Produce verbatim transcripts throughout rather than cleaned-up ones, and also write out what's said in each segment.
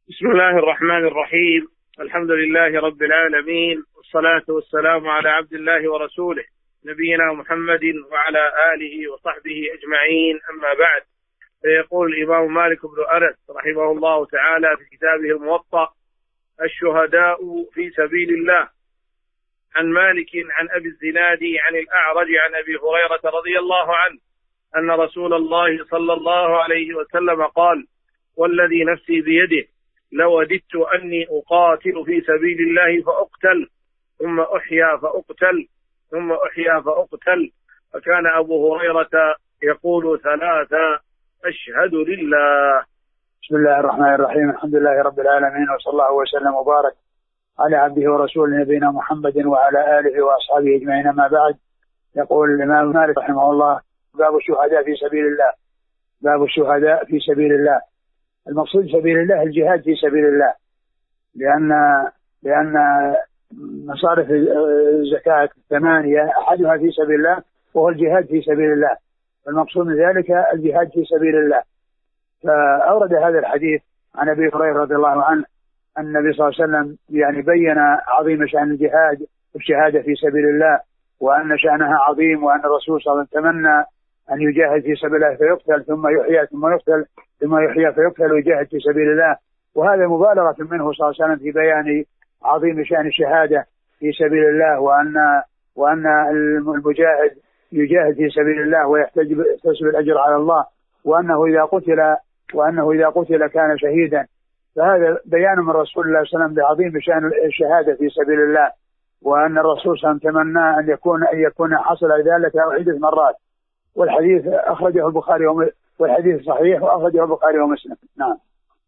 بسم الله الرحمن الرحيم. الحمد لله رب العالمين، والصلاة والسلام على عبد الله ورسوله نبينا محمد وعلى آله وصحبه أجمعين، أما بعد. فيقول الإمام مالك بن أنس رحمه الله تعالى في كتابه الموطأ: الشهداء في سبيل الله. عن مالك عن أبي الزناد عن الأعرج عن أبي هريرة رضي الله عنه أن رسول الله صلى الله عليه وسلم قال: والذي نفسي بيده لوددت أني أقاتل في سبيل الله فأقتل ثم أحيا فأقتل ثم أحيا فأقتل. فكان أبو هريرة يقول ثلاثة: أشهد لله. بسم الله الرحمن الرحيم. الحمد لله رب العالمين، وصلى الله وسلم وبارك على عبده ورسوله نبينا محمد وعلى آله وأصحابه أجمعين، ما بعد. يقول الإمام مالك رحمه الله: باب الشهداء في سبيل الله. باب الشهداء في سبيل الله. المقصود سبيل الله الجهاد في سبيل الله، لأن لأن مصارف الزكاة ثمانية أحدها في سبيل الله وهو الجهاد في سبيل الله، المقصود من ذلك الجهاد في سبيل الله. فأورد هذا الحديث عن أبي هريرة رضي الله عنه أن النبي صلى الله عليه وسلم يعني بين عظيم شأن الجهاد والشهادة في سبيل الله، وأن شأنها عظيم، وأن الرسول صلى الله عليه وسلم تمنى أن يجاهد في سبيل الله فيقتل ثم يحيى ثم يقتل ثم يحيى فيقتل ويجاهد في سبيل الله. وهذا مبالغة منه صلى الله عليه وسلم في بيان عظيم شأن الشهادة في سبيل الله، وأن وأن المجاهد يجاهد في سبيل الله ويحتسب الأجر على الله، وأنه إذا قتل وأنه إذا قتل كان شهيدا. فهذا بيان من رسول الله صلى الله عليه وسلم بعظيم شأن الشهادة في سبيل الله، وأن الرسول صلى الله عليه وسلم تمنى أن يكون أن يكون حصل ذلك عدة مرات. والحديث أخرجه البخاري وم... والحديث صحيح وأخرجه البخاري ومسلم. نعم.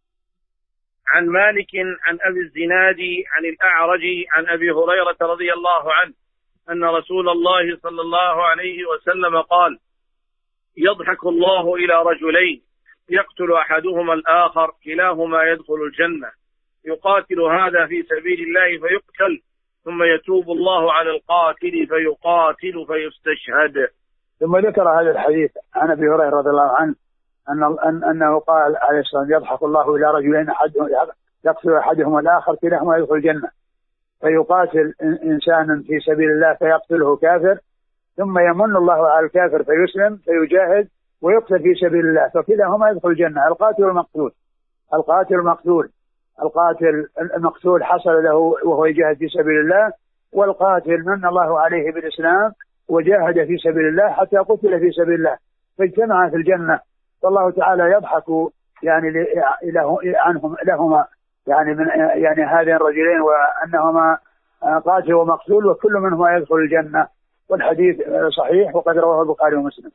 عن مالك عن أبي الزناد عن الأعرج عن أبي هريرة رضي الله عنه أن رسول الله صلى الله عليه وسلم قال: يضحك الله إلى رجلين يقتل أحدهما الآخر كلاهما يدخل الجنة، يقاتل هذا في سبيل الله فيقتل ثم يتوب الله على القاتل فيقاتل فيستشهد. ثم ذكر هذا الحديث عن أبي هريرة رضي الله عنه أن أنه قال عليه الصلاة والسلام: يضحك الله إلى رجلين أحدهم يقتل أحدهما الآخر كلاهما يدخل الجنة، فيقاتل إنسان في سبيل الله فيقتله كافر، ثم يمن الله على الكافر فيسلم فيجاهد ويقتل في سبيل الله، فكلاهما يدخل الجنة. القاتل المقتول القاتل المقتول القاتل المقتول حصل له وهو يجاهد في سبيل الله، والقاتل من الله عليه بالإسلام وجاهد في سبيل الله حتى قتل في سبيل الله، فاجتمع في الجنة. فالله تعالى يضحك يعني له عنهم لهما يعني من يعني هذين الرجلين، وأنهما قاتل ومقتول وكل منهما يدخل الجنة. والحديث صحيح وقد رواه البخاري ومسلم.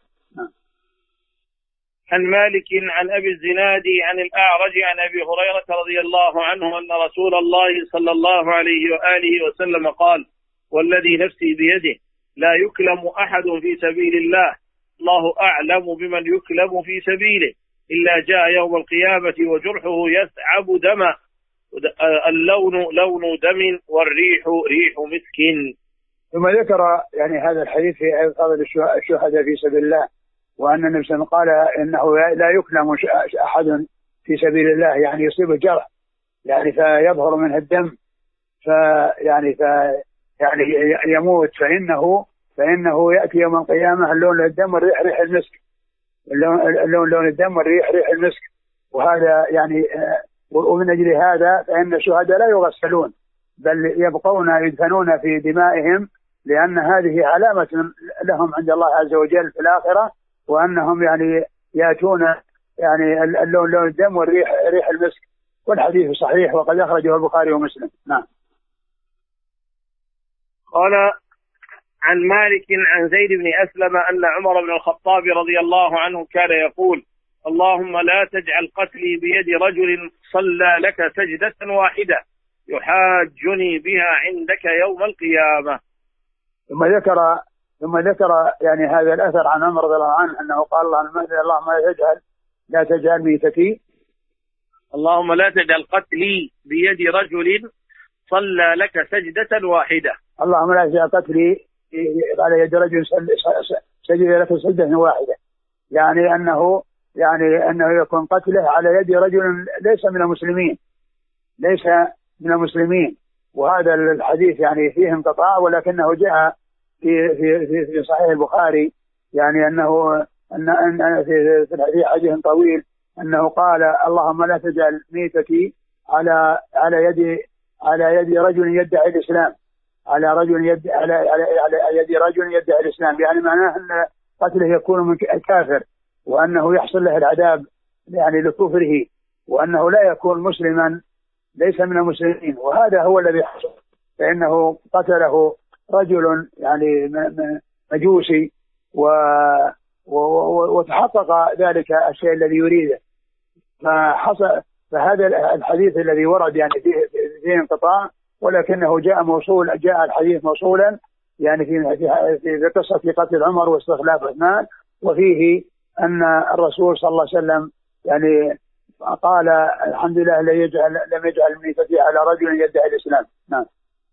عن مالك عن أبي الزناد عن الأعرج عن أبي هريرة رضي الله عنه أن رسول الله صلى الله عليه وآله وسلم قال: والذي نفسي بيده لا يكلم أحد في سبيل الله، الله أعلم بمن يكلم في سبيله، إلا جاء يوم القيامة وجرحه يثعب دما، اللون لون دم والريح ريح مسك. ثم ذكر يعني هذا الحديث في فضل الشهداء في سبيل الله، وأن النبي صلى الله عليه وسلم قال إنه لا يكلم أحد في سبيل الله، يعني يصيب جرح يعني فيظهر منه الدم فيعني في يعني يموت، فإنه فإنه يأتي يوم القيامة اللون الدم والريح ريح المسك، اللون لون الدم والريح ريح المسك. وهذا يعني ومن أجل هذا فإن الشهداء لا يغسلون بل يبقون يدفنون في دمائهم، لأن هذه علامة لهم عند الله عز وجل في الآخرة، وأنهم يعني يأتون يعني اللون لون الدم والريح ريح المسك. والحديث صحيح وقد أخرجه البخاري ومسلم. نعم. قال عن مالك عن زيد بن أسلم أن عمر بن الخطاب رضي الله عنه كان يقول: اللهم لا تجعل قتلي بيد رجل صلى لك سجدة واحدة يحاجني بها عندك يوم القيامة. ثم ذكر ثم ذكر يعني هذا الأثر عن عمر رضي الله عنه أنه قال: اللهم لا تجعل لا تجعل ميتتي اللهم لا تجعل قتلي بيد رجل صلى لك سجدة واحدة. اللهم لا تجعل قتلي على يد رجل سجد لك سجدة واحدة، يعني أنه يعني أنه يكون قتله على يد رجل ليس من المسلمين، ليس من المسلمين. وهذا الحديث يعني فيه انقطاع، ولكنه جاء في في في, في صحيح البخاري يعني أنه أن أن في في حديث طويل أنه قال اللهم لا تجعل ميتتي على على يد على يد رجل يدعي الإسلام، على رجل يد على على على يد رجل يدعي الإسلام، يعني معناه أن قتله يكون من الكافر، وأنه يحصل له العذاب يعني لكفره، وأنه لا يكون مسلما ليس من المسلمين. وهذا هو الذي حصل، فإنه قتله رجل يعني مجوسي و وتحقق ذلك الشيء الذي يريده. فحصل فهذا الحديث الذي ورد يعني فيه, فيه انقطاع، ولكنه جاء موصول، جاء الحديث موصولا يعني في في قصة قتل عمر واستخلاف عثمان، وفيه أن الرسول صلى الله عليه وسلم يعني قال الحمد لله لم يجعل لم يجعل ميتتي على رجل يدعي الإسلام. نعم.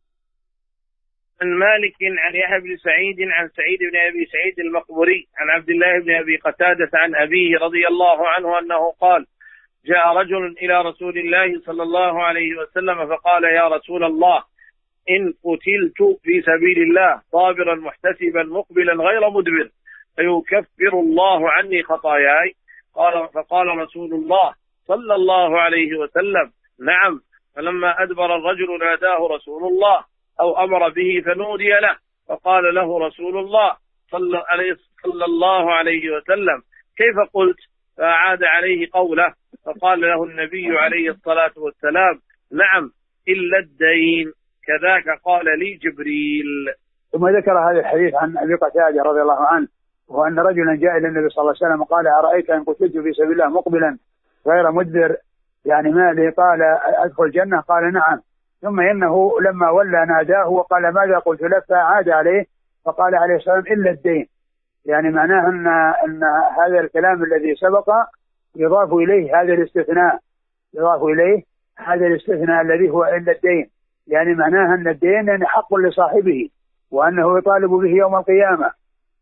عن مالك عن يحيى بن سعيد عن سعيد بن أبي سعيد المقبري عن عبد الله بن أبي قتادة عن أبيه رضي الله عنه أنه قال جاء رجل إلى رسول الله صلى الله عليه وسلم فقال يا رسول الله إن قتلت في سبيل الله صابرا محتسبا مقبلا غير مدبر فيكفر الله عني خطاياي؟ قال فقال رسول الله صلى الله عليه وسلم نعم. فلما أدبر الرجل ناداه رسول الله أو أمر به فنودي له، فقال له رسول الله صلى, عليه صلى الله عليه وسلم كيف قلت؟ فأعاد عليه قوله، فقال له النبي عليه الصلاة والسلام نعم إلا الدين كذاك قال لي جبريل. ثم ذكر هذا الحديث عن أبي قتادة رضي الله عنه، وأن رجلا جاء إلى النبي صلى الله عليه وسلم قال أرأيت إن قتلت في سبيل الله مقبلا غير مدبر يعني ما لي؟ قال أدخل الجنة؟ قال نعم. ثم إنه لما ولى ناداه وقال ماذا قلت لك؟ فعاد عليه فقال عليه السلام إلا الدين، يعني معناه أن, أن هذا الكلام الذي سبق يضاف إليه هذا الاستثناء، يضاف إليه هذا الاستثناء الذي هو إلا الدين، يعني معناه أن الدين يعني حق لصاحبه وأنه يطالب به يوم القيامة.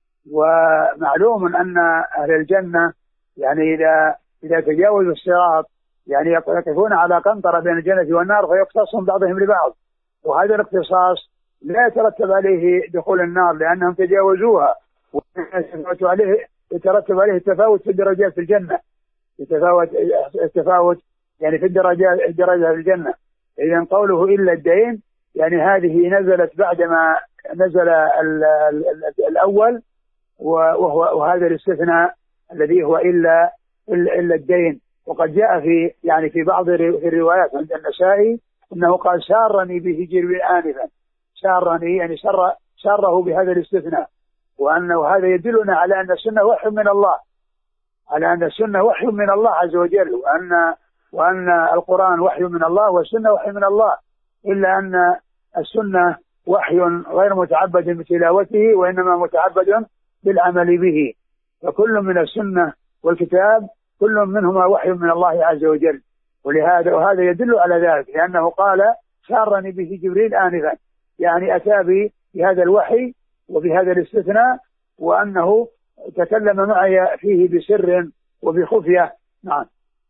ومعلوم أن أهل الجنة يعني إذا إذا تجاوزوا الصراط يعني يقفون على قنطرة بين الجنة والنار فيقتصون بعضهم لبعض، وهذا الاقتصاص لا يترتب عليه دخول النار لأنهم تجاوزوها، وعليه يترتب عليه التفاوت في الدرجات في الجنة، يتفاوت التفاوت يعني في الدرجات الدرجة في الجنة. إذن قوله إلا الدين يعني هذه نزلت بعدما نزل ال ال الأول، وهو وهذا الاستثناء الذي هو إلا إلا الدين. وقد جاء في يعني في بعض الروايات عند النسائي انه قال سارني به جبريل آنفا، سارني يعني سر ساره بهذا الاستثناء، وانه هذا يدلنا على ان السنه وحي من الله، على ان السنه وحي من الله عز وجل، وان وان القرآن وحي من الله والسنه وحي من الله، الا ان السنه وحي غير متعبد بتلاوته وانما متعبد بالعمل به. فكل من السنه والكتاب كل منهما وحي من الله عز وجل، ولهذا وهذا يدل على ذلك، لأنه قال سارني به جبريل آنفا، يعني أتى بهذا الوحي وبهذا الاستثناء، وأنه تكلم معي فيه بسر وبخفية. نعم.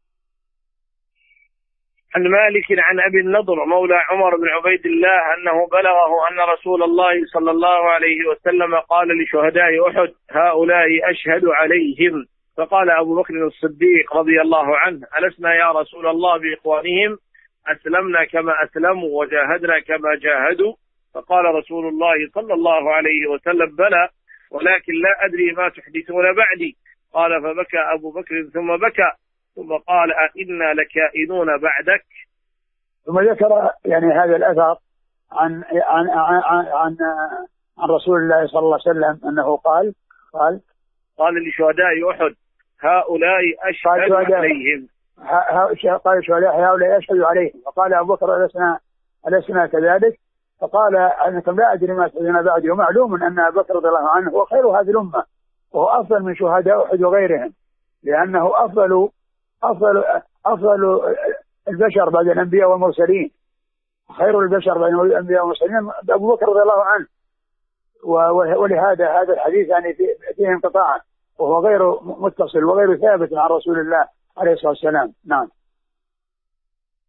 عن مالك عن أبي النضر مولى عمر بن عبيد الله أنه بلغه أن رسول الله صلى الله عليه وسلم قال لشهداء أحد هؤلاء أشهد عليهم، فقال أبو بكر الصديق رضي الله عنه ألسنا يا رسول الله بإخوانهم؟ أسلمنا كما أسلموا وجاهدنا كما جاهدوا؟ فقال رسول الله صلى الله عليه وسلم بلى، ولكن لا أدري ما تحدثون بعدي. قال فبكى أبو بكر ثم بكى ثم قال أئنا لكائنون بعدك. ثم ذكر يعني هذا الأثر عن عن عن عن, عن رسول الله صلى الله عليه وسلم أنه قال قال قال لشهداء أحد هؤلاء أشهد عليهم، قال شهداء هؤلاء أشهد عليهم. فقال أبو بكر ألسنا ألسنا كذلك؟ فقال أنكم لا أدري ما تحدثون بعدي. ومعلوم أن أبو بكر رضي الله عنه هو خير هذه الأمة، وهو أفضل من شهداء أحد وغيرهم، لأنه أفضل أفضل أفضل البشر بعد الأنبياء والمرسلين، خير البشر بعد الأنبياء والمرسلين أبو بكر رضي الله عنه. ولهذا هذا الحديث يعني فيه انقطاع، وهو غير متصل وغير ثابت عن رسول الله عليه الصلاة والسلام. نعم.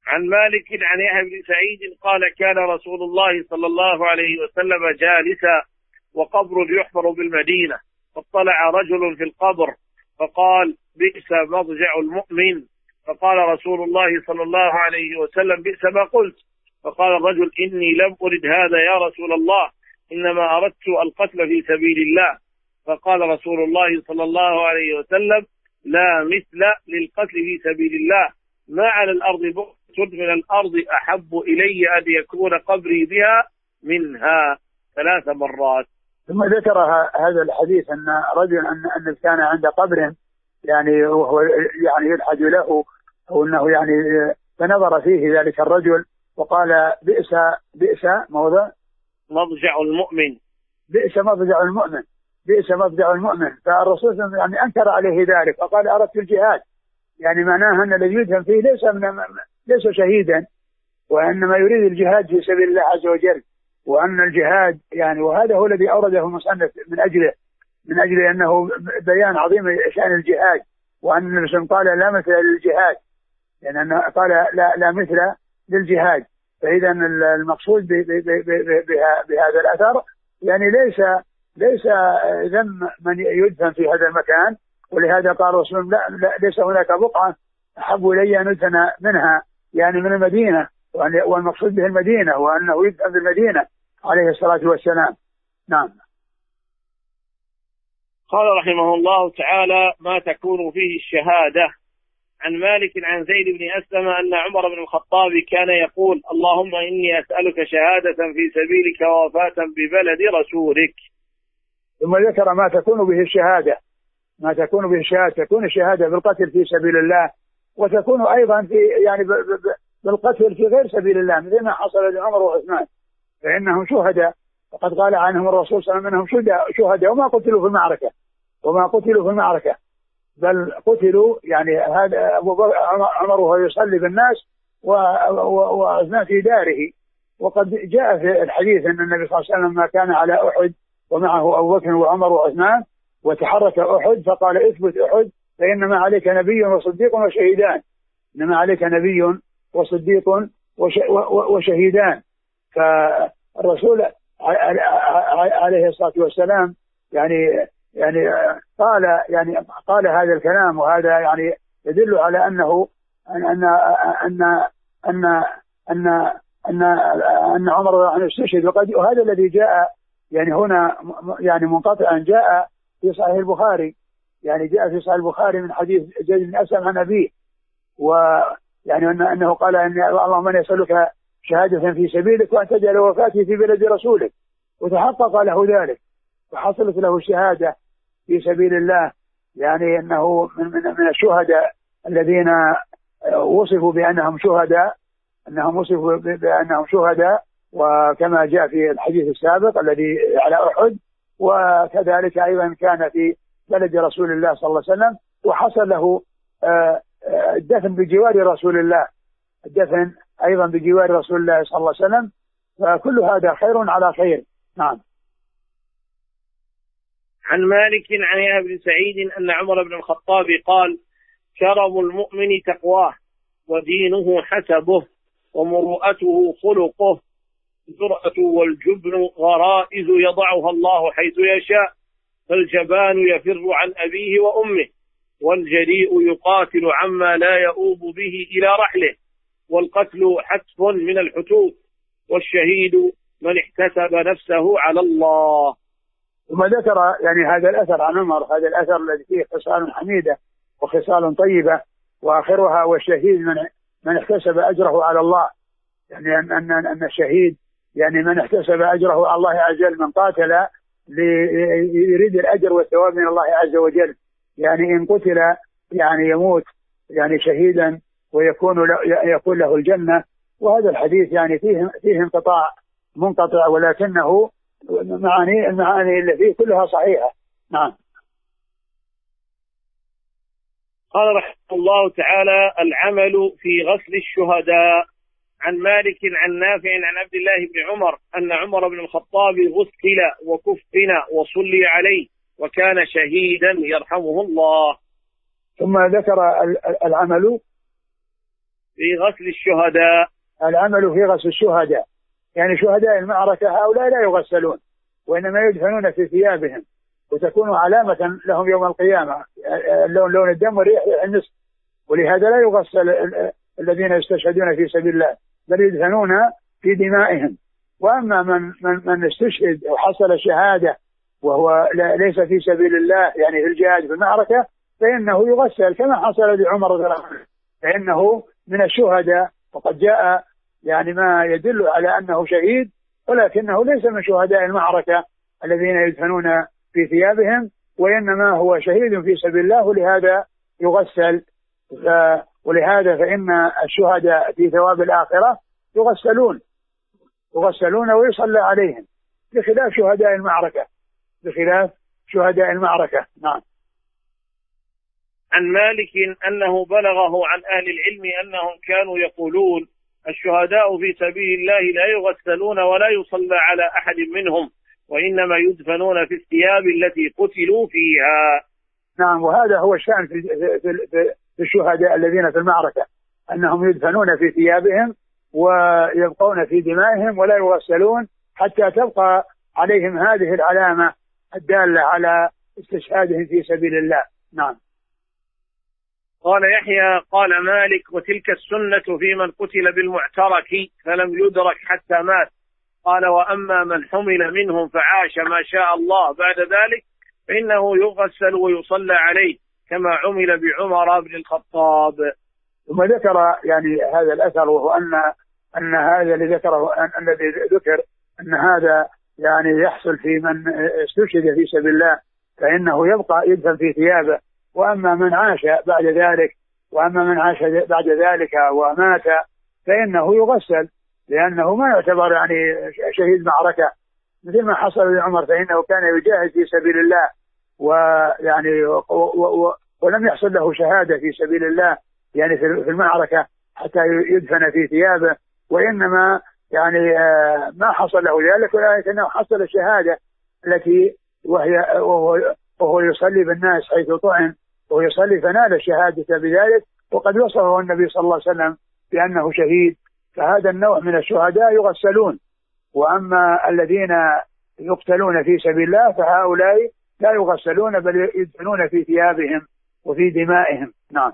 عن مالك عن يحيى بن سعيد قال كان رسول الله صلى الله عليه وسلم جالسا وقبر يحفر بالمدينة، فاطلع رجل في القبر فقال بئس مضجع المؤمن، فقال رسول الله صلى الله عليه وسلم بئس ما قلت، فقال الرجل إني لم أرد هذا يا رسول الله، إنما أردت القتل في سبيل الله، فقال رسول الله صلى الله عليه وسلم لا مثل للقتل في سبيل الله، ما على الأرض بؤس من الأرض أحب إلي أن يكون قبري بها منها ثلاث مرات. ثم ذكر هذا الحديث أن رجل أن أن كان عند قبر يعني وهو يعني يلحد له أو أنه يعني فنظر فيه ذلك الرجل وقال بئس بئس موضع مضجع المؤمن، بئس مضجع المؤمن، بئس مضجع المؤمن. فالرسول يعني أنكر عليه ذلك وقال أردت الجهاد، يعني معناها أن الذي يدفن فيه ليس من ليس شهيدا، وإنما يريد الجهاد في سبيل الله عز وجل، وأن الجهاد يعني وهذا هو الذي أورده المصنف من أجله من أجل أنه بيان عظيم شأن الجهاد، وأن النبي صلى الله عليه وسلم قال لا مثل للجهاد، يعني قال لا لا مثل للجهاد. فإذا المقصود بهذا الأثر يعني ليس ليس ذم من يدفن في هذا المكان، ولهذا قال رسول الله لا, لا ليس هناك بقعة أحب إلي أن يدفن منها يعني من المدينة، والمقصود به المدينة وأنه يدفن بالمدينة عليه الصلاة والسلام. نعم. قال رحمه الله تعالى ما تكون فيه الشهادة. عن مالك عن زيد بن أسلم أن عمر بن الخطاب كان يقول اللهم إني أسألك شهادة في سبيلك ووفاة ببلد رسولك. ثم ذكر ما تكون به الشهادة، ما تكون به الشهادة، تكون الشهادة بالقتل في سبيل الله، وتكون أيضا في يعني بالقتل في غير سبيل الله، مثل ما حصل لعمر وعثمان فإنهم شهداء، وقد قال عنهم الرسول صلى الله عليه وسلم أنهم شهداء وما قتلوا في المعركة وما قتلوا في المعركة بل قتلوا يعني هذا عمر وهو يصلي بالناس وعثمان في داره. وقد جاء في الحديث أن النبي صلى الله عليه وسلم ما كان على أحد ومعه أبو بكر وعمر وعثمان وتحرك أحد فقال اثبت أحد فإنما عليك نبي وصديق وشهيدان، إنما عليك نبي وصديق وشهيدان. فالرسول عليه الصلاة والسلام يعني يعني قال يعني قال هذا الكلام، وهذا يعني يدل على أنه أن أن أن أن أن أن, أن عمر استشهد. وهذا الذي جاء يعني هنا يعني منقطعا جاء في صحيح البخاري، يعني جاء في صحيح البخاري من حديث زيد بن أسلم عن أبيه، ويعني أنه قال أن اللهم من يسألك شهادة في سبيلك وأن تجعل وفاتي في بلد رسولك، وتحقق له ذلك وحصلت له الشهادة في سبيل الله، يعني أنه من, من, من الشهداء الذين وصفوا بأنهم شهداء أنهم وصفوا بأنهم شهداء، وكما جاء في الحديث السابق الذي على أحد، وكذلك أيضا كان في بلد رسول الله صلى الله عليه وسلم وحصل له الدفن بجوار رسول الله، الدفن أيضا بجوار رسول الله صلى الله عليه وسلم، فكل هذا خير على خير. نعم. عن مالك عن يحيى بن سعيد أن عمر بن الخطاب قال شرب المؤمن تقواه ودينه حسبه ومروءته خلقه، الجرأة والجبن غرائز يضعها الله حيث يشاء، فالجبان يفر عن أبيه وأمه، والجريء يقاتل عما لا يؤوب به إلى رحله، والقتل حتف من الحتوف، والشهيد من احتسب نفسه على الله. ثم ذكر يعني هذا الأثر عن عمر، هذا الأثر الذي فيه خصال حميدة وخصال طيبة، وآخرها والشهيد من من احتسب أجره على الله، يعني أن أن أن الشهيد يعني من احتسب أجره على الله عز وجل، من قاتل ليريد الأجر والثواب من الله عز وجل، يعني إن قتل يعني يموت يعني شهيدا ويكون يكون له الجنة. وهذا الحديث يعني فيه فيه انقطاع منقطع، ولكنه معاني المعاني اللي فيه كلها صحيحة. نعم. قال رحمه الله تعالى العمل في غسل الشهداء. عن مالك عن نافع عن عبد الله بن عمر أن عمر بن الخطاب غسل وكفن وصلي عليه وكان شهيدا يرحمه الله. ثم ذكر العمل في غسل الشهداء. العمل في غسل الشهداء، يعني شهداء المعركة هؤلاء لا يغسلون وإنما يدفنون في ثيابهم، وتكون علامة لهم يوم القيامة، اللون لون الدم والريح المسك، ولهذا لا يغسل الذين يستشهدون في سبيل الله بل يدفنون في دمائهم. وأما من من من استشهد أو حصل شهادة وهو ليس في سبيل الله، يعني في الجهاد في المعركة، فإنه يغسل كما حصل لعمر رضي الله عنه، فإنه من الشهداء، وقد جاء يعني ما يدل على أنه شهيد، ولكنه ليس من شهداء المعركة الذين يدفنون في ثيابهم، وإنما هو شهيد في سبيل الله، ولهذا يغسل. ولهذا فإن الشهداء في ثواب الآخرة يغسلون يغسلون ويصلى عليهم، بخلاف شهداء المعركة بخلاف شهداء المعركة. نعم. عن مالك أنه بلغه عن أهل العلم أنهم كانوا يقولون الشهداء في سبيل الله لا يغسلون ولا يصلى على أحد منهم، وإنما يدفنون في الثياب التي قتلوا فيها. نعم، وهذا هو الشأن في, في, في الشهداء الذين في المعركة، أنهم يدفنون في ثيابهم ويبقون في دمائهم ولا يغسلون حتى تبقى عليهم هذه العلامة الدالة على استشهادهم في سبيل الله. نعم. قال يحيى قال مالك وتلك السنة في من قتل بالمعترك فلم يدرك حتى مات. قال وأما من حمل منهم فعاش ما شاء الله بعد ذلك فإنه يغسل ويصلى عليه كما عمل بعمر بن الخطاب. ثم ذكر يعني هذا الأثر، وهو أن أن هذا الذي ذكره الذي ذكر أن هذا يعني يحصل في من استشهد في سبيل الله فإنه يبقى يدفن في ثيابه، وأما من عاش بعد ذلك وأما من عاش بعد ذلك ومات فإنه يغسل، لأنه ما يعتبر يعني شهيد معركة مثل ما حصل لعمر، فإنه كان يجاهد في سبيل الله ويعني و و و ولم يحصل له شهادة في سبيل الله يعني في المعركة حتى يدفن في ثيابه، وإنما يعني ما حصل له ذلك، ولكنه حصل الشهادة التي وهي وهو, وهو يصلي بالناس حيث طعن وهو يصلي فنال الشهادة بذلك، وقد وصفه النبي صلى الله عليه وسلم بأنه شهيد. فهذا النوع من الشهداء يغسلون، وأما الذين يقتلون في سبيل الله فهؤلاء لا يغسلون بل يدفنون في ثيابهم وفي دمائهم. نعم.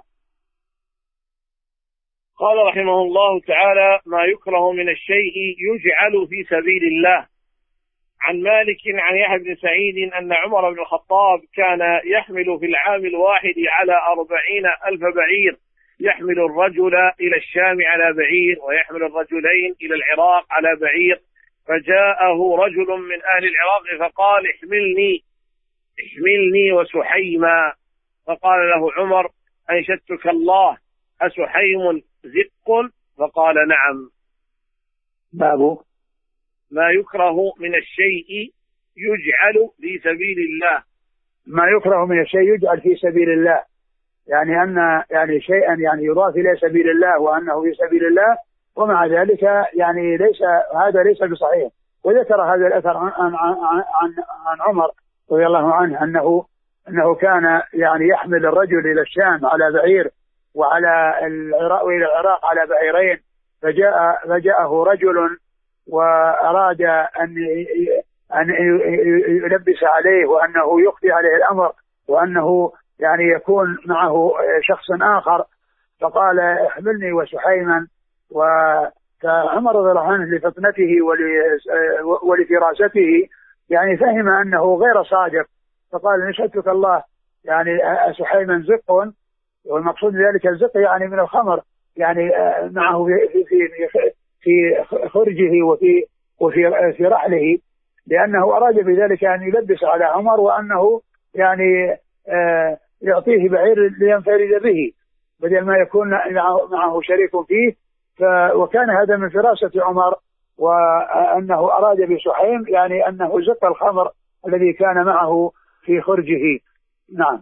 قال رحمه الله تعالى ما يكره من الشيء يجعل في سبيل الله. عن مالك عن يحيى بن سعيد أن عمر بن الخطاب كان يحمل في العام الواحد على أربعين ألف بعير، يحمل الرجل إلى الشام على بعير ويحمل الرجلين إلى العراق على بعير، فجاءه رجل من أهل العراق فقال احملني احملني وسحيما، فقال له عمر أنشدتك الله أسحيم زق؟ فقال نعم. باب ما يكره من الشيء يجعل في سبيل الله. ما يكره من الشيء يجعل في سبيل الله، يعني أن يعني شيئا يعني يضاف إلى سبيل الله وأنه في سبيل الله، ومع ذلك يعني ليس هذا ليس بصحيح. وذكر هذا الأثر عن عن عن, عن عمر رضي الله عنه أنه أنه كان يعني يحمل الرجل إلى الشام على بعير وعلى العراق وإلى العراق على بعيرين، فجاء فجاءه رجل وأراد أن أن يلبس عليه وأنه يخفي عليه الأمر وأنه يعني يكون معه شخص آخر، فقال احملني وسحيما. وعمر رضي الله عنه لفطنته ولفراسته يعني فهم أنه غير صادق، فقال نشهدك الله يعني سحيما زق، والمقصود بذلك الزق يعني من الخمر، يعني معه في في في خرجه وفي وفي في رحله، لأنه أراد بذلك أن يلبس على عمر وأنه يعني يعطيه بعير لينفرد به بدل ما يكون معه شريك فيه. وكان هذا من فراسة عمر، وأنه أراد بسحيم يعني أنه زق الخمر الذي كان معه في خرجه. نعم.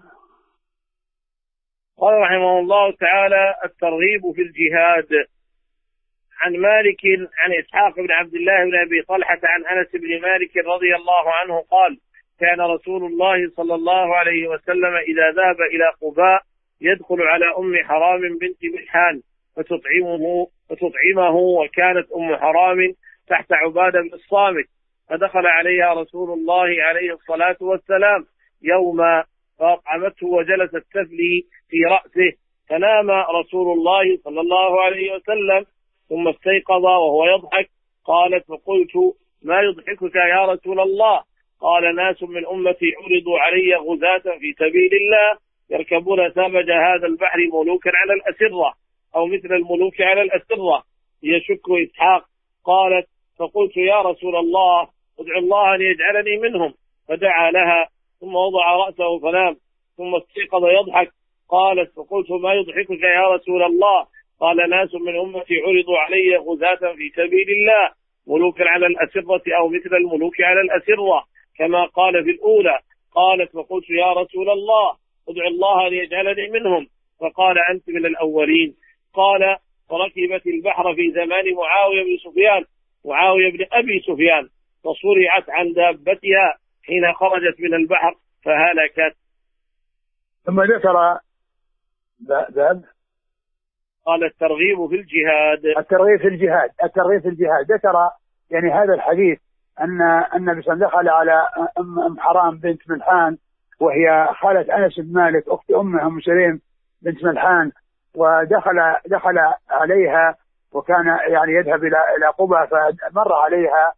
قال رحمه الله تعالى الترغيب في الجهاد. عن مالك عن إسحاق بن عبد الله بن أبي طلحة عن أنس بن مالك رضي الله عنه قال كان رسول الله صلى الله عليه وسلم إذا ذهب إلى قباء يدخل على أم حرام بنت ملحان فتطعمه, فتطعمه وكانت أم حرام تحت عبادة بن الصامت، فدخل عليها رسول الله عليه الصلاة والسلام يوما فأطعمته وجلست تفلي في رأسه، فنام رسول الله صلى الله عليه وسلم ثم استيقظ وهو يضحك. قالت: فقلت: ما يضحكك يا رسول الله؟ قال: ناس من أمتي عرضوا علي غزاة في سبيل الله يركبون سمج هذا البحر ملوكا على الأسرة أو مثل الملوك على الأسرة يشك إسحاق. قالت: فقلت: يا رسول الله ادعو الله أن يجعلني منهم، فدعا لها ثم وضع رأسه فنام ثم استيقظ يضحك. قالت: فقلت: ما يضحكك يا رسول الله؟ قال: ناس من أمتي عرضوا علي غزاة في سبيل الله ملوكا على الأسرة أو مثل الملوك على الأسرة كما قال في الأولى. قالت: فقلت: يا رسول الله ادعو الله أن يجعلني منهم، فقال: أنت من الأولين. قال: فركبت البحر في زمان معاوية بن سفيان معاوية بن أبي سفيان فصرعت عن دابتها حين خرجت من البحر فهلكت. ثم ذكر باب قال: الترغيب في الجهاد. الترغيب في الجهاد الترغيب في الجهاد ذكر يعني هذا الحديث أن النبي صلى الله عليه وسلم دخل على أم حرام بنت ملحان وهي خالة أنس بن مالك أخت أمه أم سليم بنت ملحان، ودخل دخل عليها وكان يعني يذهب إلى إلى قبى فمر عليها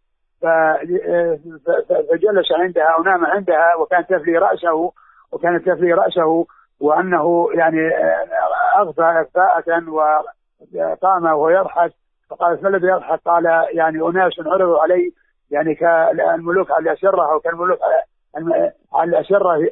فجلس عندها ونام عندها وكانت تفلي رأسه وكانت تفلي رأسه وأنه يعني أغفى إغفاءة وقام وهو يضحك. فقالت: ما الذي يضحك؟ قال: يعني أناس عرضوا علي يعني كالملوك على الأسرة أو كالملوك على الأسرة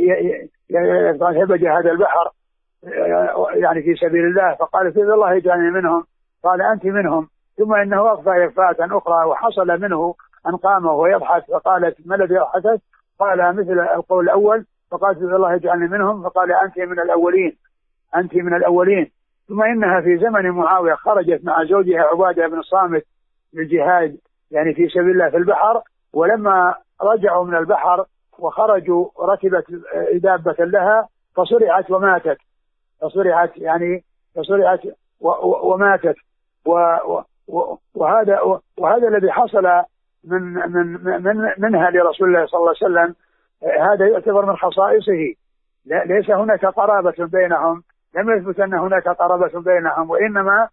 هبج هذا البحر يعني في سبيل الله. فقالت: إذا الله يجعلني منهم. قال: أنت منهم. ثم إنه أغفى إغفاءة أخرى وحصل منه أن قام وهو يضحك. فقالت: ما الذي يضحك؟ قال: مثل القول الأول. فقالت: إذا الله يجعلني منهم. فقال: أنت من الأولين أنت من الأولين. ثم إنها في زمن معاوية خرجت مع زوجها عبادة بن الصامت للجهاد يعني في سبيل الله في البحر، ولما رجعوا من البحر وخرجوا ركبت دابة لها فصرعت وماتت فصرعت يعني فصرعت وماتت. وهذا وهذا الذي حصل من من من منها لرسول الله صلى الله عليه وسلم هذا يعتبر من خصائصه. ليس هناك قرابة بينهم، لم يثبت أن هناك قرابة بينهم، وإنما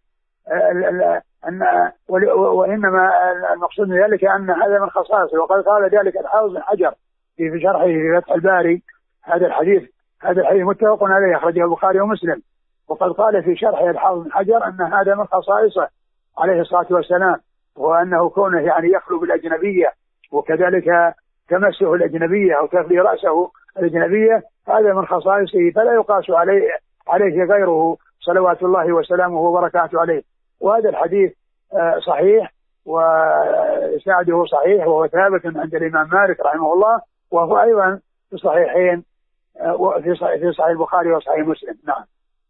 أن وإنما المقصود من ذلك أن هذا من خصائصه. وقد قال ذلك الحافظ بن حجر في شرحه في فتح الباري. هذا الحديث هذا الحديث متفق عليه أخرجه البخاري ومسلم. وقد قال في شرحه الحافظ بن حجر أن هذا من خصائصه عليه الصلاة والسلام، وأنه كونه يعني يخلو بالأجنبية وكذلك تمسه الأجنبية أو تفلي رأسه الأجنبية هذا من خصائصه، فلا يقاس عليه عليه غيره صلوات الله وسلامه وبركاته عليه. وهذا الحديث صحيح وإسناده صحيح وهو ثابت عند الإمام مالك رحمه الله، وهو أيضا في الصحيحين في صحيح البخاري وصحيح مسلم. نعم.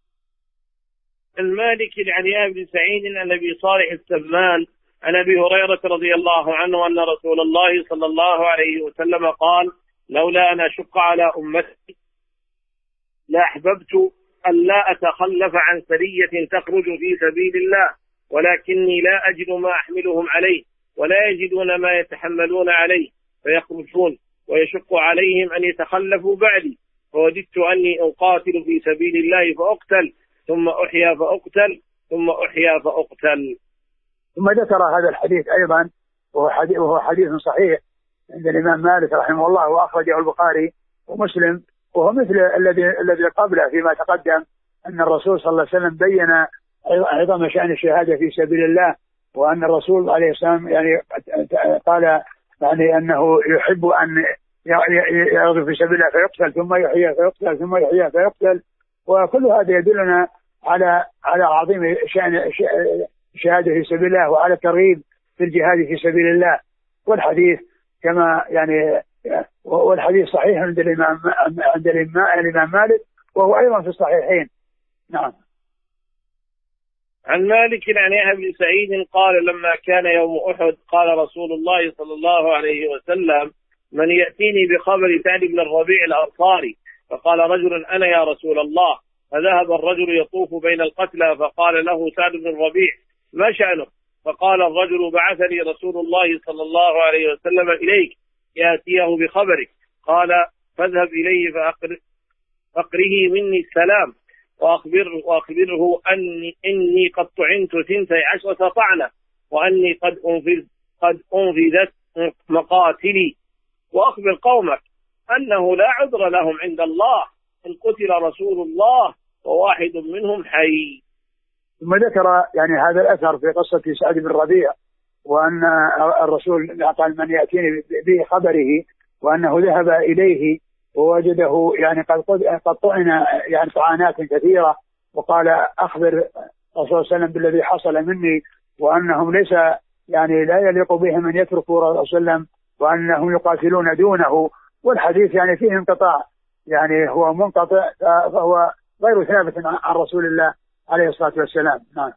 المالك عن يحيى بن سعيد عن أبي صالح السمان عن أبي هريرة رضي الله عنه أن رسول الله صلى الله عليه وسلم قال: لولا أن أشق على أمتي لأحببت أن لا أتخلف عن سرية تخرج في سبيل الله، ولكني لا أجد ما أحملهم عليه ولا يجدون ما يتحملون عليه فيخرجون ويشق عليهم أن يتخلفوا بعدي، فوددت أني أقاتل في سبيل الله فأقتل ثم أحيا فأقتل ثم أحيا فأقتل. ثم ذكر هذا الحديث أيضا وهو حديث, وهو حديث صحيح عند الإمام مالك رحمه الله وأخرجه البخاري ومسلم، وهو مثل الذي الذي قبله فيما تقدم أن الرسول صلى الله عليه وسلم بين عظم شأن الشهادة في سبيل الله، وأن الرسول عليه السلام يعني قال يعني أنه يحب أن يغزو في سبيل الله فيقتل ثم يحيى فيقتل ثم يحيى فيقتل. وكل هذا يدلنا على على عظيم شأن الشهادة في سبيل الله وعلى الترغيب في الجهاد في سبيل الله. والحديث كما يعني والحديث صحيح عند الإمام عند الإمام مالك وهو أيضا في الصحيحين. نعم. عن مالك عن يحيى بن سعيد قال: لما كان يوم أحد قال رسول الله صلى الله عليه وسلم: من يأتيني بخبر سعد بن الربيع الأنصاري؟ فقال رجل: أنا يا رسول الله. فذهب الرجل يطوف بين القتلى فقال له سعد بن الربيع ما شأنه؟ فقال الرجل بعثني رسول الله صلى الله عليه وسلم إليك يأتيه بخبرك. قال فاذهب إليه فأقر فأقره مني السلام وأخبره, وأخبره أني إني قد طعنت ثنتي عشرة طعنة وأني قد أنفذ قد أنفذت مقاتلي، وأخبر قومك أنه لا عذر لهم عند الله إن قتل رسول الله وواحد منهم حي. ثم ذكر يعني هذا الأثر في قصة سعد بن الربيع، وأن الرسول قال من يأتيني بخبره، وأنه ذهب إليه ووجده يعني قد قد طعن يعني طعنات كثيرة، وقال أخبر الرسول صلى الله عليه وسلم بالذي حصل مني، وأنهم ليس يعني لا يليق بهم أن يتركوا الرسول صلى الله عليه وسلم، وأنهم يقاتلون دونه. والحديث يعني فيه انقطاع، يعني هو منقطع، فهو غير ثابت عن رسول الله عليه الصلاة والسلام. نعم.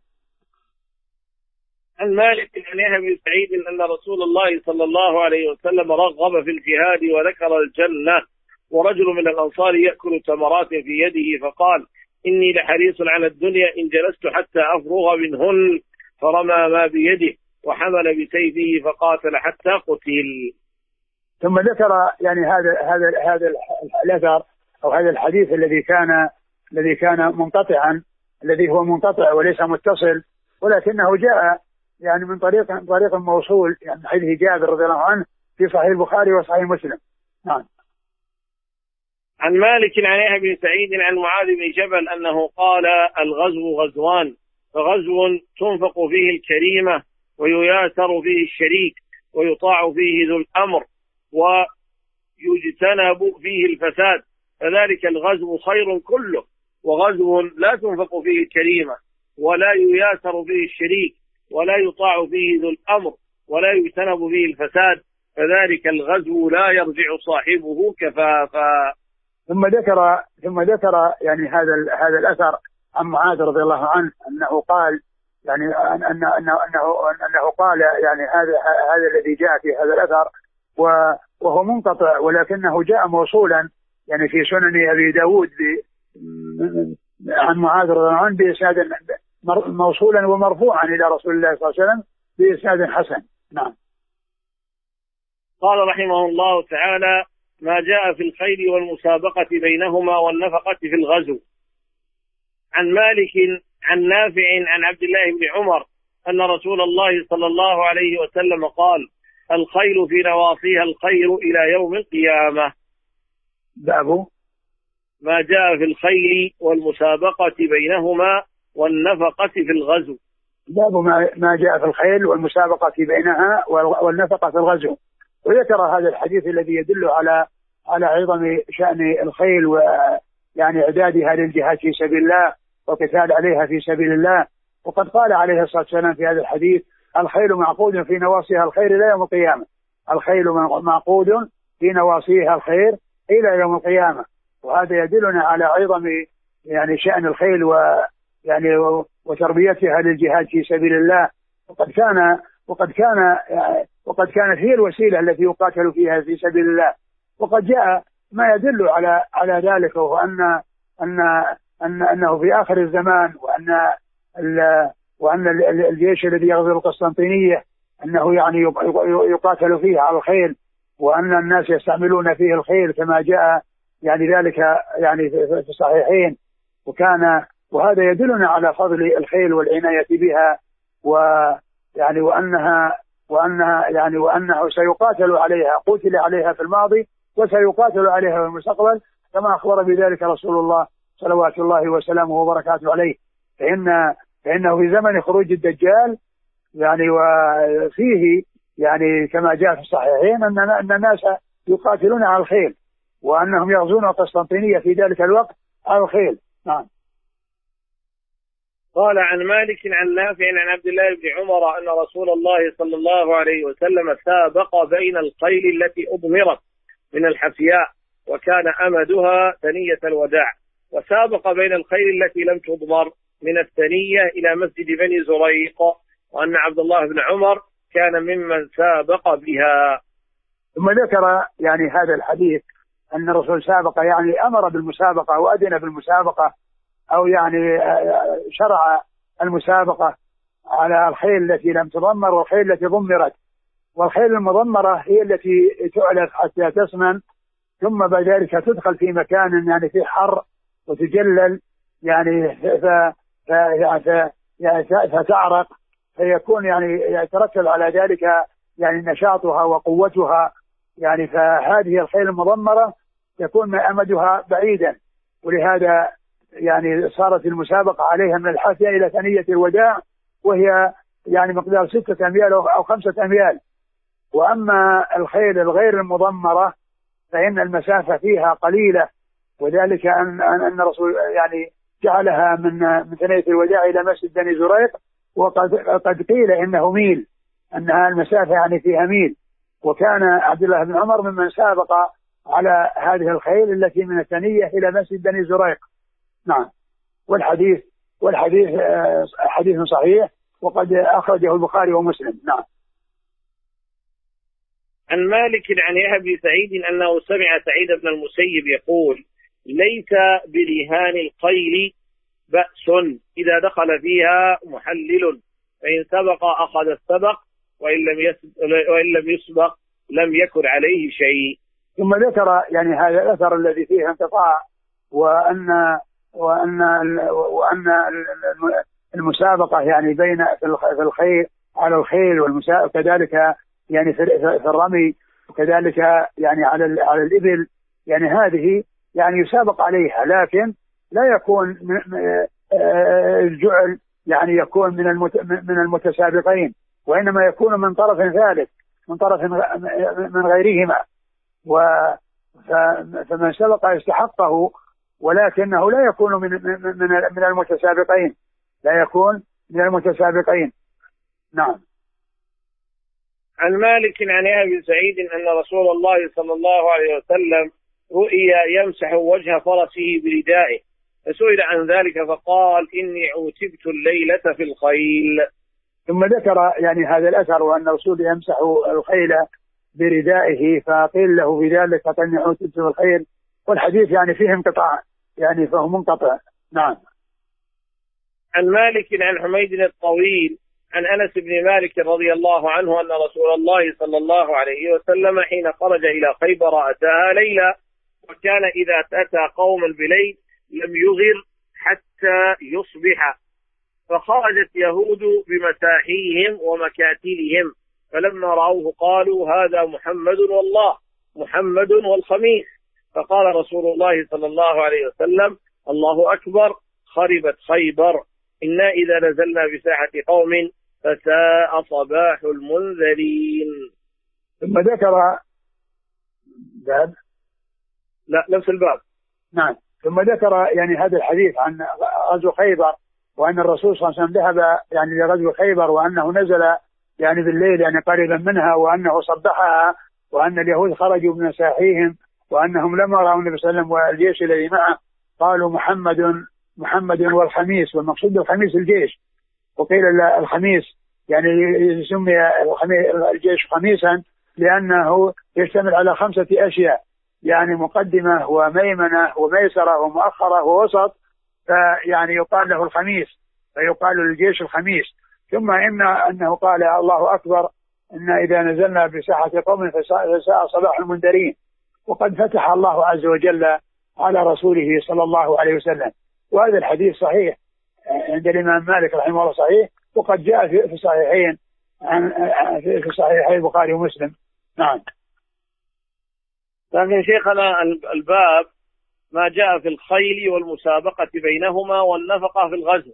عن مالك بن يحيى سعيد أن رسول الله صلى الله عليه وسلم رغب في الجهاد وذكر الجنة، ورجل من الأنصار يأكل تمرات في يده فقال إني لحريص على الدنيا إن جلست حتى أفرغ منهن، فرمى ما بيده وحمل بسيفه فقاتل حتى قتل. ثم ذكر يعني هذا هذا هذا الأثر أو هذا الحديث الذي كان الذي كان منقطعا، الذي هو منقطع وليس متصل، ولكنه جاء يعني من طريق من طريق موصول، يعني حديث جابر رضي الله عنه في صحيح البخاري وصحيح مسلم. نعم. عن مالك عن يحيى بن سعيد عن معاذ بن جبل أنه قال الغزو غزوان، فغزو تنفق فيه الكريمة ويياسر فيه الشريك ويطاع فيه ذو الأمر ويجتنب فيه الفساد، فذلك الغزو خير كله. وغزو لا تنفق فيه الكريمة ولا يياسر فيه الشريك ولا يطاع فيه ذو الأمر ولا يجتنب فيه الفساد، فذلك الغزو لا يرجع صاحبه كفافا. ثم ذكر ثم ذكر يعني هذا هذا الأثر عن معاذ رضي الله عنه أنه قال يعني أن أن أنه أنه قال يعني هذا هذا الذي جاء في هذا الأثر وهو منقطع، ولكنه جاء موصولا يعني في سنن أبي داود عن معاذ رضي الله عنه بإسناد موصولا ومرفوعا إلى رسول الله صلى الله عليه وسلم بإسناد حسن. نعم. قال رحمه الله تعالى ما جاء في الخيل والمسابقة بينهما والنفقة في الغزو. عن مالك عن نافع عن عبد الله بن عمر أن رسول الله صلى الله عليه وسلم قال الخيل في نواصيها الخير إلى يوم القيامة. باب ما جاء في الخيل والمسابقة بينهما والنفقة في الغزو. باب ما جاء في الخيل والمسابقة بينها والنفقة في الغزو. وذكر هذا الحديث الذي يدل على على عظم شأن الخيل ويعني إعدادها للجهاد في سبيل الله والقتال عليها في سبيل الله. وقد قال عليه الصلاة والسلام في هذا الحديث الخيل معقود في نواصيها الخير إلى يوم القيامة. الخيل معقود في نواصيها الخير إلى يوم القيامة. وهذا يدلنا على عظم يعني شأن الخيل ويعني وتربيتها للجهاد في سبيل الله. وقد كان وقد كان وقد كانت هي الوسيلة التي يقاتل فيها في سبيل الله. وقد جاء ما يدل على على ذلك، وهو أن أن أن أنه في آخر الزمان وأن وأن الجيش الذي يغزو القسطنطينية أنه يعني يقاتل فيه على الخيل، وأن الناس يستعملون فيه الخيل كما جاء يعني ذلك يعني في الصحيحين. وكان وهذا يدلنا على فضل الخيل والعناية بها، ويعني وأنها وأنها يعني وأنه سيقاتل عليها، قتل عليها في الماضي وسيقاتل عليها في المستقبل، كما أخبر بذلك رسول الله صلوات الله وسلامه وبركاته عليه. فإن فإنه في زمن خروج الدجال يعني وفيه يعني كما جاء في الصحيحين أن أن الناس يقاتلون على الخيل، وأنهم يغزون القسطنطينية في ذلك الوقت على الخيل. نعم. قال عن مالك عن نافع عن عبد الله بن عمر أن رسول الله صلى الله عليه وسلم سابق بين الخيل التي أضمرت من الحفياء وكان أمدها ثنية الوداع، وسابق بين الخيل التي لم تضمر من الثنية إلى مسجد بني زريق، وأن عبد الله بن عمر كان ممن سابق بها. ثم ذكر يعني هذا الحديث أن الرسول سابق يعني أمر بالمسابقة وأذن بالمسابقة أو يعني شرع المسابقة على الخيل التي لم تضمر والخيل التي ضمرت. والخيل المضمرة هي التي تعلف حتى تسمن، ثم بعد ذلك تدخل في مكان يعني فيه حر وتجلل يعني ف... ف... ف... فتعرق، فيكون يعني يترتب على ذلك يعني نشاطها وقوتها يعني. فهذه الخيل المضمرة يكون أمدها بعيدا، ولهذا يعني صارت المسابقة عليها من الحافية إلى ثنية الوداع، وهي يعني مقدار ستة أميال أو خمسة أميال. وأما الخيل الغير المضمرة فإن المسافة فيها قليلة، وذلك أن أن الرسول يعني جعلها من من ثنية الوداع إلى مسجد بني زريق، وقد قد قيل إنه ميل، أنها المسافة يعني فيها ميل. وكان عبد الله بن عمر ممن سابق على هذه الخيل التي من الثنية إلى مسجد بني زريق. نعم. والحديث والحديث حديث صحيح، وقد أخرجه البخاري ومسلم. نعم. عن مالك عن يحيى بن سعيد أنه سمع سعيد بن المسيب يقول: ليس برهان الخيل بأس إذا دخل فيها محلل، فإن سبق أخذ السبق، وإن لم يسبق, وإن لم يسبق لم يكن عليه شيء. ثم ذكر يعني هذا الأثر الذي فيه انقطاع، وأن وأن وأن المسابقة يعني بين في الخيل على الخيل والمسابقة كذلك يعني في الرمي، وكذلك يعني على على الإبل، يعني هذه يعني يسابق عليها، لكن لا يكون الجعل يعني يكون من من المتسابقين، وإنما يكون من طرف ثالث، من طرف من غيرهما. فمن سبق يستحقه، ولكنه لا يكون من من من المتسابقين، لا يكون من المتسابقين. نعم. عن مالك عن أبي سعيد أن رسول الله صلى الله عليه وسلم رؤيا يمسح وجه فرسه بردائه، فسئل عن ذلك فقال: إني عوتبت الليلة في الخيل. ثم ذكر يعني هذا الأثر، وأن الرسول يمسح الخيل بردائه، فقيل له في ذلك فقال: عوتبت في الخيل. والحديث يعني فيه انقطاع، يعني فهو منقطع. نعم. عن مالك عن حميد الطويل عن أنس بن مالك رضي الله عنه أن رسول الله صلى الله عليه وسلم حين خرج إلى خيبر أتاها ليلا، وكان إذا أتى قوما بليل لم يغر حتى يصبح، فخرجت يهود بمساحيهم ومكاتلهم، فلما رأوه قالوا: هذا محمد والله، محمد والخميس. فقال رسول الله صلى الله عليه وسلم: الله أكبر، خربت خيبر، إنا إذا نزلنا بساحة قوم فساء صباح المنذرين. ثم ذكر باب لا نفس الباب. نعم. ثم ذكر يعني هذا الحديث عن غزو خيبر، وأن الرسول صلى الله عليه وسلم ذهب يعني لغزو خيبر، وأنه نزل يعني بالليل يعني قريبا منها، وأنه صبحها، وأن اليهود خرجوا بمساحيهم، وأنهم لما رأوا النبي صلى الله عليه وسلم والجيش الذي معه قالوا: محمد محمد والخميس، والمقصود بالخميس الجيش. وقيل الخميس يعني سمي الجيش خميسا لأنه يشتمل على خمسة أشياء، يعني مقدمة وميمنة وميسرة ومؤخرة ووسط، فيعني يقال له الخميس، فيقال للجيش الخميس. ثم إن أنه قال: الله أكبر، إن إذا نزلنا بساحة قوم فساء صباح المنذرين. وقد فتح الله عز وجل على رسوله صلى الله عليه وسلم. وهذا الحديث صحيح عند الإمام مالك رحمه الله، صحيح، وقد جاء في الصحيحين في صحيحي البخاري ومسلم. نعم. لكن شيخنا الباب ما جاء في الخيل والمسابقة بينهما والنفقة في الغزو.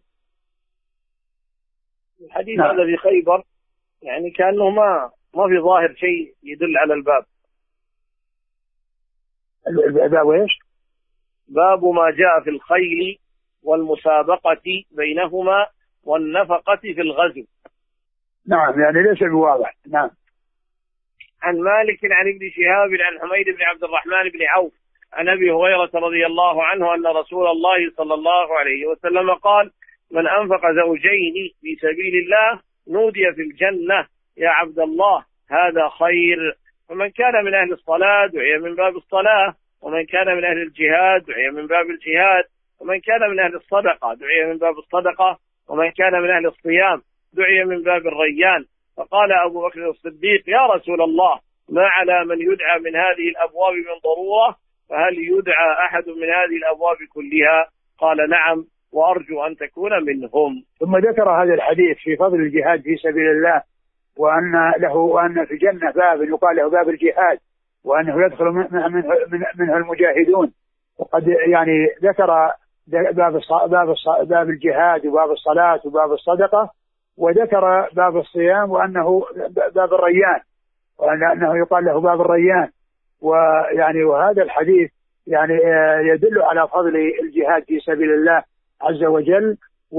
الحديث نعم. هذا في خيبر يعني كأنه ما ما في ظاهر شيء يدل على الباب. الباب وإيش؟ باب ما جاء في الخيل والمسابقة بينهما والنفقة في الغزو. نعم، يعني ليس بواضح. نعم. عن مالك عن ابن شهاب عن حميد بن عبد الرحمن بن عوف عن أبي هريرة رضي الله عنه أن رسول الله صلى الله عليه وسلم قال: من أنفق زوجين في سبيل الله نودي في الجنة يا عبد الله، هذا خير. ومن كان من أهل الصلاة دعي من باب الصلاة، ومن كان من أهل الجهاد دعي من باب الجهاد. ومن كان من أهل الصدقة دعي من باب الصدقة، ومن كان من أهل الصيام دعي من باب الريان. فقال أبو بكر الصديق: يا رسول الله، ما على من يدعى من هذه الأبواب من ضرورة، فهل يدعى أحد من هذه الأبواب كلها؟ قال: نعم، وأرجو أن تكون منهم. ثم ذكر هذا الحديث في فضل الجهاد في سبيل الله، وأن له وأن في الجنة باب يقال له باب الجهاد، وأنه يدخل منه, منه, منه المجاهدون. وقد يعني ذكر باب باب باب الجهاد وباب الصلاة وباب الصدقة، وذكر باب الصيام وأنه باب الريان، وأنه يقال له باب الريان. ويعني وهذا الحديث يعني يدل على فضل الجهاد في سبيل الله عز وجل،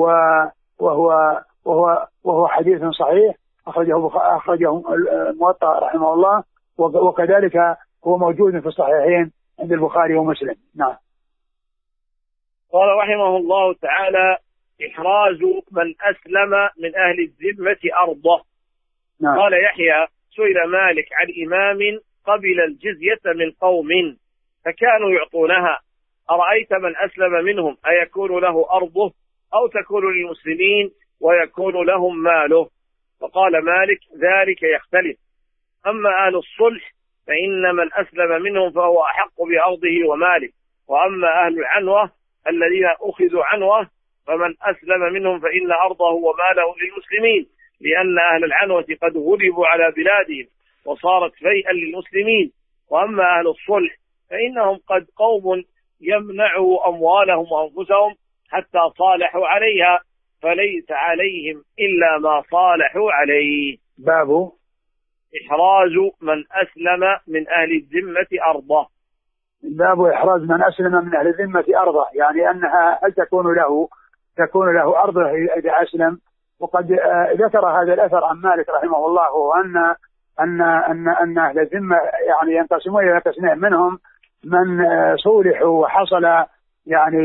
وهو وهو وهو حديث صحيح أخرجه أخرجه الموطأ رحمه الله، وكذلك هو موجود في الصحيحين عند البخاري ومسلم. نعم. قال رحمه الله تعالى: إحراز من أسلم من أهل الذمة أرضه. نعم. قال يحيى: سئل مالك عن إمام قبل الجزية من قوم فكانوا يعطونها، أرأيت من أسلم منهم أيكون له أرضه أو تكون للمسلمين ويكون لهم ماله؟ فقال مالك: ذلك يختلف، أما أهل الصلح فإن من أسلم منهم فهو أحق بأرضه وماله، وأما أهل العنوة الذين أخذوا عنوة فمن أسلم منهم فإن أرضه وماله للمسلمين، لأن أهل العنوة قد غلبوا على بلادهم وصارت فيئا للمسلمين. وأما أهل الصلح فإنهم قد قوم يمنعوا أموالهم وأنفسهم حتى صالحوا عليها، فليس عليهم إلا ما صالحوا عليه. باب إحراز من أسلم من أهل الذمة أرضه. باب إحراز من أسلم من أهل الذمة أرضه، يعني أنها هل تكون له تكون له أرضه إذا أسلم. وقد ذكر هذا الأثر عن مالك رحمه الله، وأن أن أن أن أهل الذمة يعني ينقسمون إلى قسمين، منهم من صولحوا وحصل يعني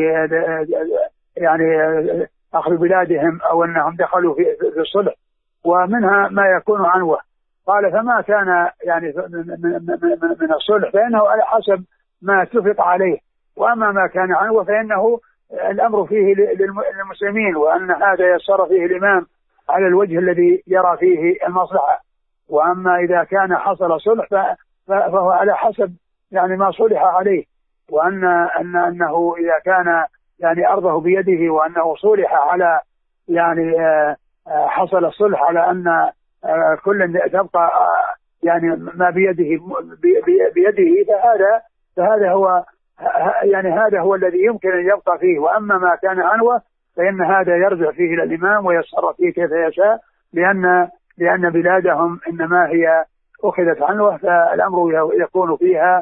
يعني أخذ بلادهم أو أنهم دخلوا في في الصلح، ومنها ما يكون عنوة. قال: فما كان يعني من من الصلح فإنه على حسب ما اتفق عليه، وأما ما كان عنوة فإنه الأمر فيه للمسلمين، وأن هذا يسر فيه الإمام على الوجه الذي يرى فيه المصلحة. وأما إذا كان حصل صلح فهو على حسب يعني ما صلح عليه، وأن أن أنه إذا كان يعني أرضه بيده وأنه صلح على يعني حصل الصلح على أن كل تبقى يعني ما بيده بيده فهذا فهذا هو يعني هذا هو الذي يمكن أن يبقى فيه. وأما ما كان عنوة فإن هذا يرجع فيه إلى الإمام ويتصرف فيه كيف يشاء، لأن لأن بلادهم إنما هي أخذت عنوة، فالأمر يكون فيها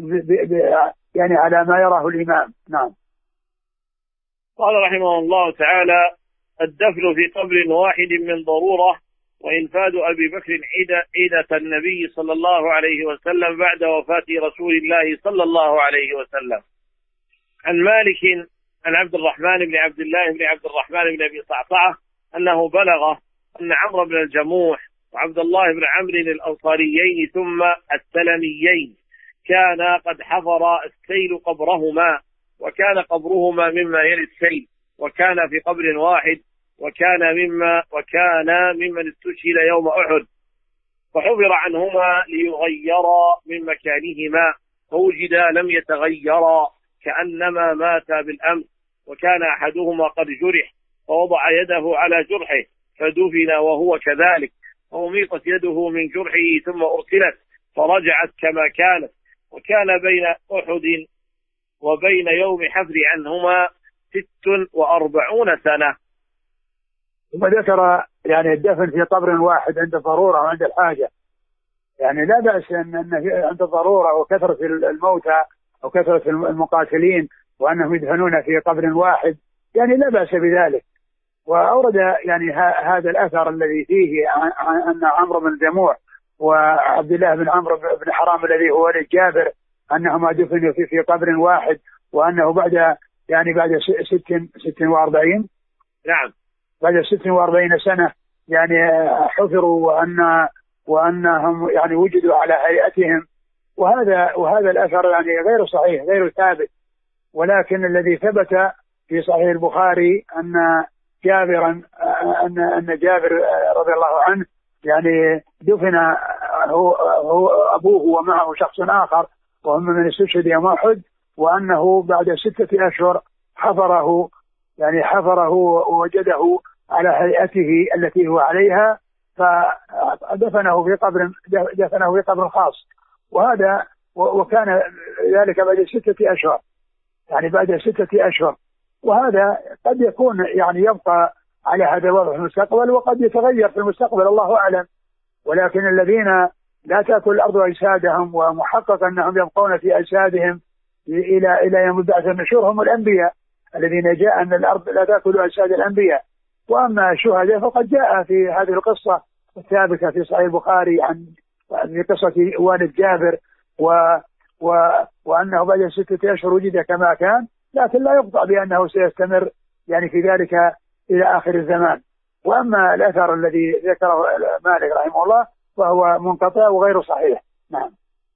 يعني على ما يراه الإمام. نعم. قال رحمه الله تعالى: الدفن في قبر واحد من ضرورة، وإنفاذ أبي بكر عيدة, عيدة النبي صلى الله عليه وسلم بعد وفاة رسول الله صلى الله عليه وسلم. عن مالك عن عبد الرحمن بن عبد الله بن عبد الرحمن بن أبي صعصعة أنه بلغه أن عمرو بن الجموح وعبد الله بن عمرو الأنصاريين ثم السلميين كان قد حفر السيل قبرهما، وكان قبرهما مما يلي السيل، وكان في قبر واحد، وكان مما وكان ممن استشهد يوم أحد، فحفر عنهما ليغيرا من مكانهما، فوجدا لم يتغيرا كأنما ماتا بالأمس. وكان أحدهما قد جرح فوضع يده على جرحه فدفن وهو كذلك، وأميطت يده من جرحه ثم أرسلت فرجعت كما كانت. وكان بين أحد وبين يوم حفر عنهما ست وأربعون سنة. ثم ذكر يعني الدفن في قبر واحد عند الضرورة وعند الحاجة، يعني لا بأس أن عند الضرورة وكثرة الموتى أو كثرة المقاتلين وأنهم يدفنون في قبر واحد، يعني لا بأس بذلك. وأورد يعني هذا الأثر الذي فيه أن عمرو بن الجموح وعبد الله بن عمرو بن حرام الذي هو ولد جابر أنهما دفنوا في في قبر واحد، وأنه بعد يعني بعد ست ست وأربعين نعم بعد ست وأربعين سنة يعني حفروا، وأن وأنهم يعني وجدوا على هيئتهم. وهذا وهذا الأثر يعني غير صحيح غير ثابت، ولكن الذي ثبت في صحيح البخاري أن جابرا أن أن جابر رضي الله عنه يعني دفن هو, هو أبوه ومعه شخص آخر وهم من استشهد يوم أحد، وأنه بعد ستة أشهر حفره يعني حفره ووجده على هيئته التي هو عليها، فدفنه في قبر دفنه في قبر خاص. وهذا وكان ذلك بعد ستة أشهر يعني بعد ستة أشهر وهذا قد يكون يعني يبقى على هذا الوضع في المستقبل، وقد يتغير في المستقبل الله أعلم. ولكن الذين لا تأكل الأرض أجسادهم ومحقق أنهم يبقون في أجسادهم إلى إلى يوم البعث والنشور هم الأنبياء الذين جاء أن الأرض لا تأكل أجساد الأنبياء. وأما الشهداء فقد جاء في هذه القصة الثابتة في صحيح البخاري عن في قصة والد جابر و و وأنه بعد ستة أشهر وجد كما كان، لكن لا يقطع بأنه سيستمر يعني في ذلك إلى آخر الزمان. وأما الأثر الذي ذكره مالك رحمه الله فهو منقطع وغير صحيح. نعم.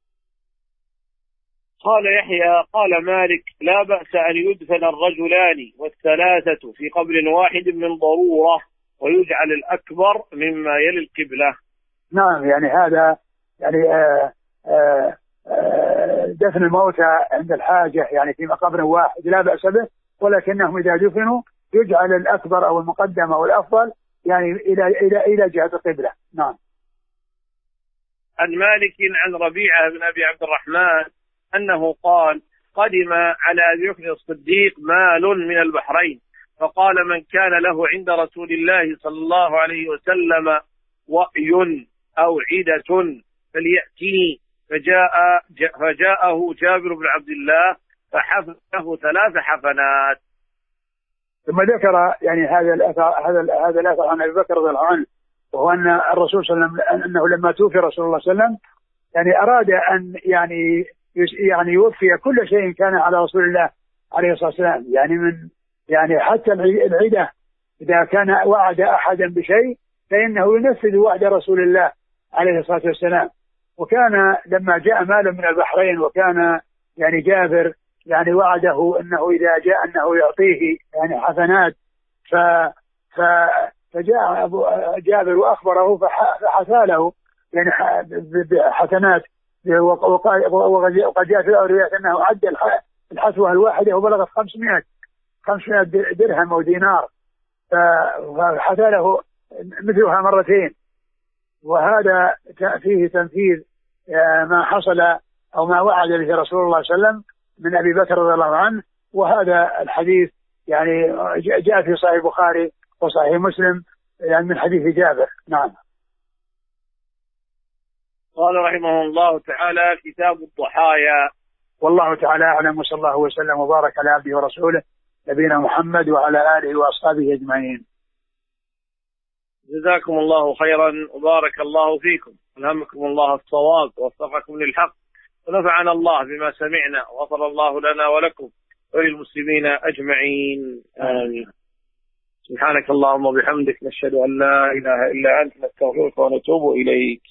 قال يحيى قال مالك لا بأس أن يدفن الرجلان والثلاثة في قبر واحد من ضرورة ويجعل الأكبر مما يلي القبلة. نعم، يعني هذا يعني آآ آآ دفن الموتى عند الحاجة يعني في قبر واحد لا بأس به، ولكنهم إذا دفنوا يجعل الأكبر أو المقدم أو الأفضل يعني إلى إلى إلى جهة القبلة. نعم. عن مالك عن ربيعة بن أبي عبد الرحمن أنه قال قدم على أبي بكر الصديق مال من البحرين، فقال من كان له عند رسول الله صلى الله عليه وسلم وأي أو عدة فليأتني، فجاء فجاءه جابر بن عبد الله فحفنه ثلاث حفنات. ثم ذكر يعني هذا الأثر هذا هذا الأثر عن أبي بكر رضي الله عنه، وهو أن الرسول صلى الله عليه وسلم أنه لما توفي رسول الله صلى الله عليه وسلم يعني أراد أن يعني يعني يوفي كل شيء كان على رسول الله عليه الصلاة والسلام، يعني من يعني حتى العدة إذا كان وعد أحدا بشيء فإنه ينفذ وعد رسول الله عليه الصلاة والسلام. وكان لما جاء مال من البحرين وكان يعني جابر يعني وعده أنه إذا جاء أنه يعطيه يعني حسنات، ف ف فجاء أبو جابر وأخبره فحثى له يعني حسنات، وقد جاء في الروايات أنه عد الحثوة الواحدة وبلغت خمسمائة خمسمائة درهم أو دينار، فحثى له مثلها مرتين. وهذا فيه تنفيذ ما حصل أو ما وعد به رسول الله صلى الله عليه وسلم من أبي بكر رضي الله عنه. وهذا الحديث يعني جاء في صحيح البخاري وصحيح مسلم يعني من حديث جابر. نعم. قال رحمه الله تعالى كتاب الضحايا. والله تعالى أعلم، وصلى الله وسلم وبارك على عبده ورسوله نبينا محمد وعلى آله وأصحابه أجمعين. جزاكم الله خيرا وبارك الله فيكم، ألهمكم الله الصواب ووفقكم للحق، ونفعنا الله بما سمعنا، وغفر الله لنا ولكم وللمسلمين أجمعين، آمين. سبحانك اللهم وبحمدك، نشهد أن لا إله إلا أنت، نستغفرك ونتوب إليك.